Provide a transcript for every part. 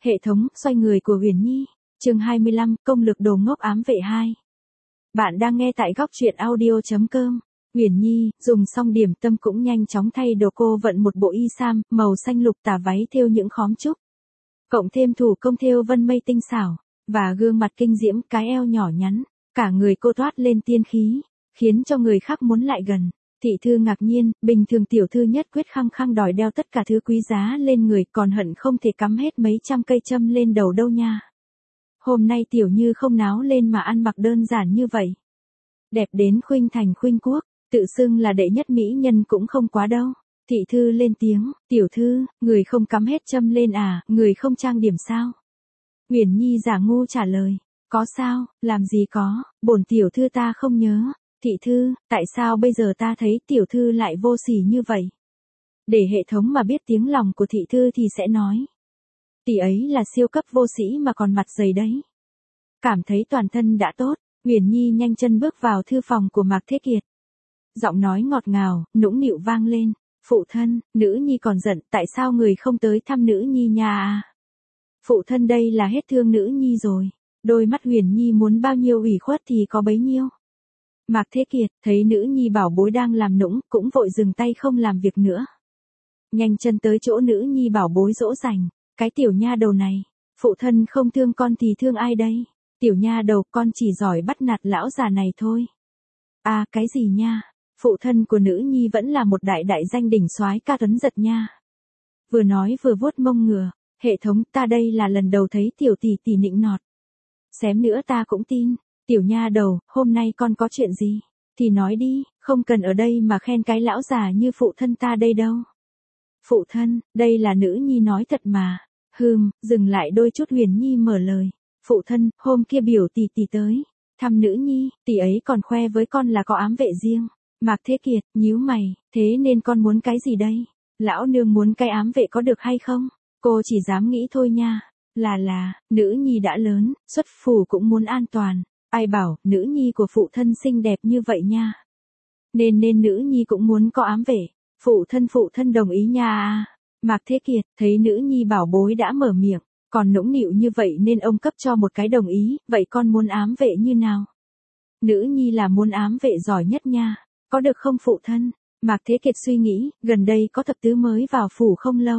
Hệ thống xoay người của Huyền Nhi, chương 25, công lực đồ ngốc ám vệ 2. Bạn đang nghe tại góc truyện audio.com. Huyền Nhi, dùng xong điểm tâm cũng nhanh chóng thay đồ, cô vận một bộ y sam, màu xanh lục tà váy thêu những khóm trúc. Cộng thêm thủ công thêu vân mây tinh xảo, và gương mặt kinh diễm, cái eo nhỏ nhắn, cả người cô toát lên tiên khí, khiến cho người khác muốn lại gần. Thị thư ngạc nhiên, bình thường tiểu thư nhất quyết khăng khăng đòi đeo tất cả thứ quý giá lên người, còn hận không thể cắm hết mấy trăm cây châm lên đầu đâu nha. Hôm nay tiểu như không náo lên mà ăn mặc đơn giản như vậy. Đẹp đến khuynh thành khuynh quốc, tự xưng là đệ nhất mỹ nhân cũng không quá đâu. Thị thư lên tiếng, tiểu thư, người không cắm hết châm lên à, người không trang điểm sao? Huyền Nhi giả ngu trả lời, có sao, làm gì có, bổn tiểu thư ta không nhớ. Thị thư, tại sao bây giờ ta thấy tiểu thư lại vô sỉ như vậy? Để hệ thống mà biết tiếng lòng của thị thư thì sẽ nói. Tỷ ấy là siêu cấp vô sĩ mà còn mặt dày đấy. Cảm thấy toàn thân đã tốt, Huyền Nhi nhanh chân bước vào thư phòng của Mạc Thế Kiệt. Giọng nói ngọt ngào, nũng nịu vang lên. Phụ thân, nữ nhi còn giận, tại sao người không tới thăm nữ nhi nhà à? Phụ thân đây là hết thương nữ nhi rồi. Đôi mắt Huyền Nhi muốn bao nhiêu ủy khuất thì có bấy nhiêu. Mạc Thế Kiệt thấy nữ nhi bảo bối đang làm nũng, cũng vội dừng tay không làm việc nữa. Nhanh chân tới chỗ nữ nhi bảo bối dỗ dành. Cái tiểu nha đầu này, phụ thân không thương con thì thương ai đây? Tiểu nha đầu, con chỉ giỏi bắt nạt lão già này thôi. À, cái gì nha? Phụ thân của nữ nhi vẫn là một đại danh đỉnh soái ca Tuấn Giật nha. Vừa nói vừa vuốt mông ngựa, hệ thống, ta đây là lần đầu thấy tiểu tỷ tỷ nịnh nọt. Xém nữa ta cũng tin. Tiểu nha đầu, hôm nay con có chuyện gì? Thì nói đi, không cần ở đây mà khen cái lão già như phụ thân ta đây đâu. Phụ thân, đây là nữ nhi nói thật mà. Dừng lại đôi chút, Huyền Nhi mở lời. Phụ thân, hôm kia biểu tỷ tỷ tới thăm nữ nhi, tỷ ấy còn khoe với con là có ám vệ riêng. Mạc Thế Kiệt nhíu mày, thế nên con muốn cái gì đây? Lão nương muốn cái ám vệ có được hay không? Cô chỉ dám nghĩ thôi nha. Nữ nhi đã lớn, xuất phủ cũng muốn an toàn. Ai bảo, nữ nhi của phụ thân xinh đẹp như vậy nha. Nên nữ nhi cũng muốn có ám vệ. Phụ thân đồng ý nha à. Mạc Thế Kiệt thấy nữ nhi bảo bối đã mở miệng, còn nũng nịu như vậy nên ông cấp cho một cái đồng ý. Vậy con muốn ám vệ như nào? Nữ nhi là muốn ám vệ giỏi nhất nha. Có được không phụ thân? Mạc Thế Kiệt suy nghĩ, gần đây có thập tứ mới vào phủ không lâu.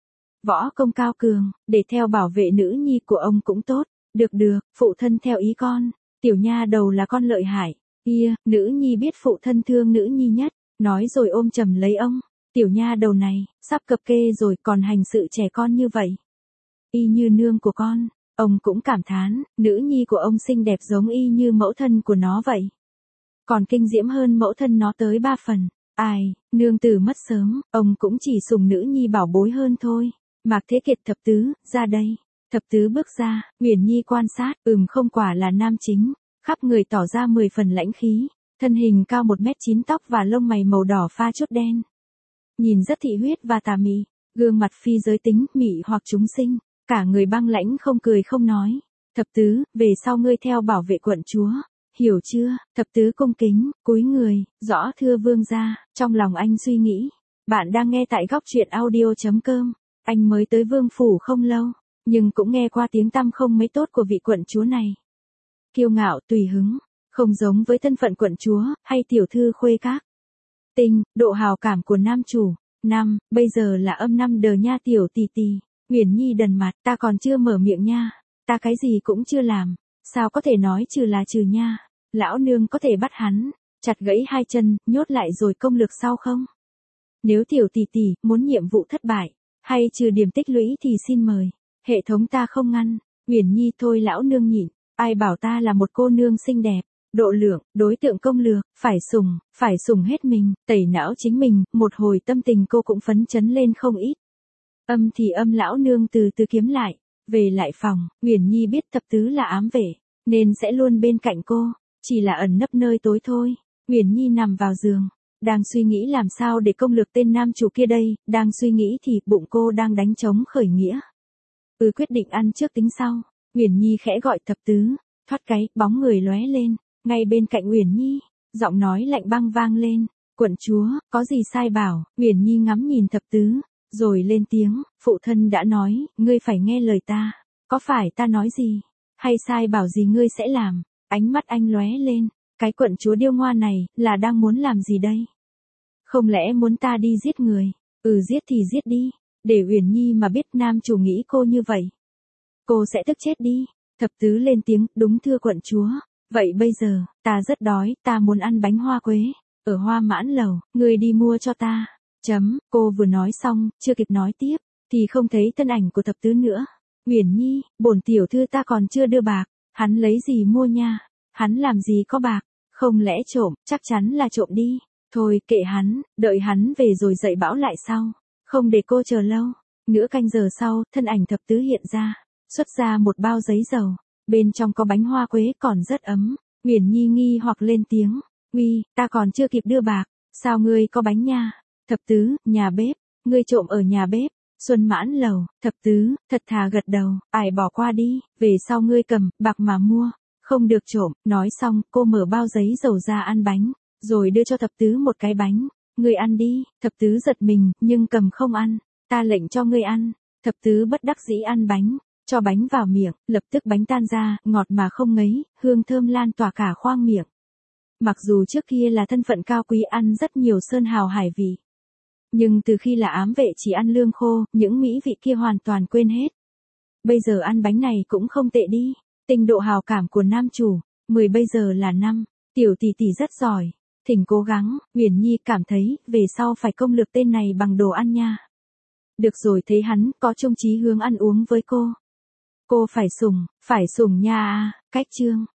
Võ công cao cường, để theo bảo vệ nữ nhi của ông cũng tốt. Được, phụ thân theo ý con. Tiểu nha đầu là con lợi hại. Nữ nhi biết phụ thân thương nữ nhi nhất. Nói rồi ôm chầm lấy ông. Tiểu nha đầu này, sắp cập kê rồi còn hành sự trẻ con như vậy. Y như nương của con. Ông cũng cảm thán, nữ nhi của ông xinh đẹp giống y như mẫu thân của nó vậy. Còn kinh diễm hơn mẫu thân nó tới 3 phần. Ai, nương tử mất sớm, ông cũng chỉ sủng nữ nhi bảo bối hơn thôi. Mạc Thế Kiệt thập tứ, ra đây. Thập tứ bước ra, Huyền Nhi quan sát, không quả là nam chính, khắp người tỏ ra 10 phần lãnh khí, thân hình cao 1m9, tóc và lông mày màu đỏ pha chút đen. Nhìn rất thị huyết và tà mị, gương mặt phi giới tính, mị hoặc chúng sinh, cả người băng lãnh không cười không nói. Thập tứ, về sau ngươi theo bảo vệ quận chúa, hiểu chưa? Thập tứ cung kính, cúi người, rõ thưa vương gia. Trong lòng anh suy nghĩ, bạn đang nghe tại góc truyện audio.com. Anh mới tới vương phủ không lâu, nhưng cũng nghe qua tiếng tăm không mấy tốt của vị quận chúa này. Kiêu ngạo tùy hứng, không giống với thân phận quận chúa, hay tiểu thư khuê các. Độ hào cảm của nam chủ. Bây giờ là âm 5 đờ nha tiểu tỷ tỷ. Huyền Nhi đần mặt, ta còn chưa mở miệng nha. Ta cái gì cũng chưa làm. Sao có thể nói trừ là trừ nha. Lão nương có thể bắt hắn, chặt gãy 2 chân, nhốt lại rồi công lược sau không? Nếu tiểu tỷ tỷ muốn nhiệm vụ thất bại, hay trừ điểm tích lũy thì xin mời. Hệ thống ta không ngăn. Huyền Nhi thôi lão nương nhịn. Ai bảo ta là một cô nương xinh đẹp. Độ lượng, đối tượng công lược, phải sủng hết mình, tẩy não chính mình. Một hồi tâm tình cô cũng phấn chấn lên không ít. Thì lão nương từ từ kiếm lại. Về lại phòng, Huyền Nhi biết thập tứ là ám vệ, nên sẽ luôn bên cạnh cô, chỉ là ẩn nấp nơi tối thôi. Huyền Nhi nằm vào giường, đang suy nghĩ làm sao để công lược tên nam chủ kia đây. Đang suy nghĩ thì bụng cô đang đánh trống khởi nghĩa. Quyết định ăn trước tính sau. Huyền Nhi khẽ gọi thập tứ, thoát cái, bóng người lóe lên, ngay bên cạnh Huyền Nhi, giọng nói lạnh băng vang lên. Quận chúa, có gì sai bảo? Huyền Nhi ngắm nhìn thập tứ, rồi lên tiếng, phụ thân đã nói, ngươi phải nghe lời ta, có phải ta nói gì, hay sai bảo gì ngươi sẽ làm, ánh mắt anh lóe lên, cái quận chúa điêu ngoa này, là đang muốn làm gì đây? Không lẽ muốn ta đi giết người? Giết thì giết đi, để Uyển Nhi mà biết nam chủ nghĩ cô như vậy. Cô sẽ tức chết đi, thập tứ lên tiếng, đúng thưa quận chúa, vậy bây giờ, ta rất đói, ta muốn ăn bánh hoa quế, ở Hoa Mãn Lầu, ngươi đi mua cho ta. Cô vừa nói xong, chưa kịp nói tiếp, thì không thấy thân ảnh của thập tứ nữa. Uyển Nhi, bổn tiểu thư ta còn chưa đưa bạc, hắn lấy gì mua nha, hắn làm gì có bạc, không lẽ trộm, chắc chắn là trộm đi, thôi kệ hắn, đợi hắn về rồi dạy bảo lại sau, không để cô chờ lâu. Nửa canh giờ sau, thân ảnh thập tứ hiện ra, xuất ra một bao giấy dầu, bên trong có bánh hoa quế còn rất ấm. Uyển Nhi nghi hoặc lên tiếng, uy, ta còn chưa kịp đưa bạc, sao ngươi có bánh nha? Thập tứ, nhà bếp, ngươi trộm ở nhà bếp. Xuân Mãn Lầu, thập tứ, thật thà gật đầu, ải bỏ qua đi, về sau ngươi cầm, bạc mà mua, không được trộm. Nói xong, cô mở bao giấy dầu ra ăn bánh, rồi đưa cho thập tứ một cái bánh, ngươi ăn đi. Thập tứ giật mình, nhưng cầm không ăn, ta lệnh cho ngươi ăn. Thập tứ bất đắc dĩ ăn bánh, cho bánh vào miệng, lập tức bánh tan ra, ngọt mà không ngấy, hương thơm lan tỏa cả khoang miệng. Mặc dù trước kia là thân phận cao quý ăn rất nhiều sơn hào hải vị, nhưng từ khi là ám vệ chỉ ăn lương khô, những mỹ vị kia hoàn toàn quên hết. Bây giờ ăn bánh này cũng không tệ đi, tình độ hào cảm của nam chủ, 10 bây giờ là 5, tiểu tỷ tỷ rất giỏi, thỉnh cố gắng. Uyển Nhi cảm thấy, về sau phải công lược tên này bằng đồ ăn nha. Được rồi, thấy hắn có chung chí hướng ăn uống với cô phải sủng nha. Cách chương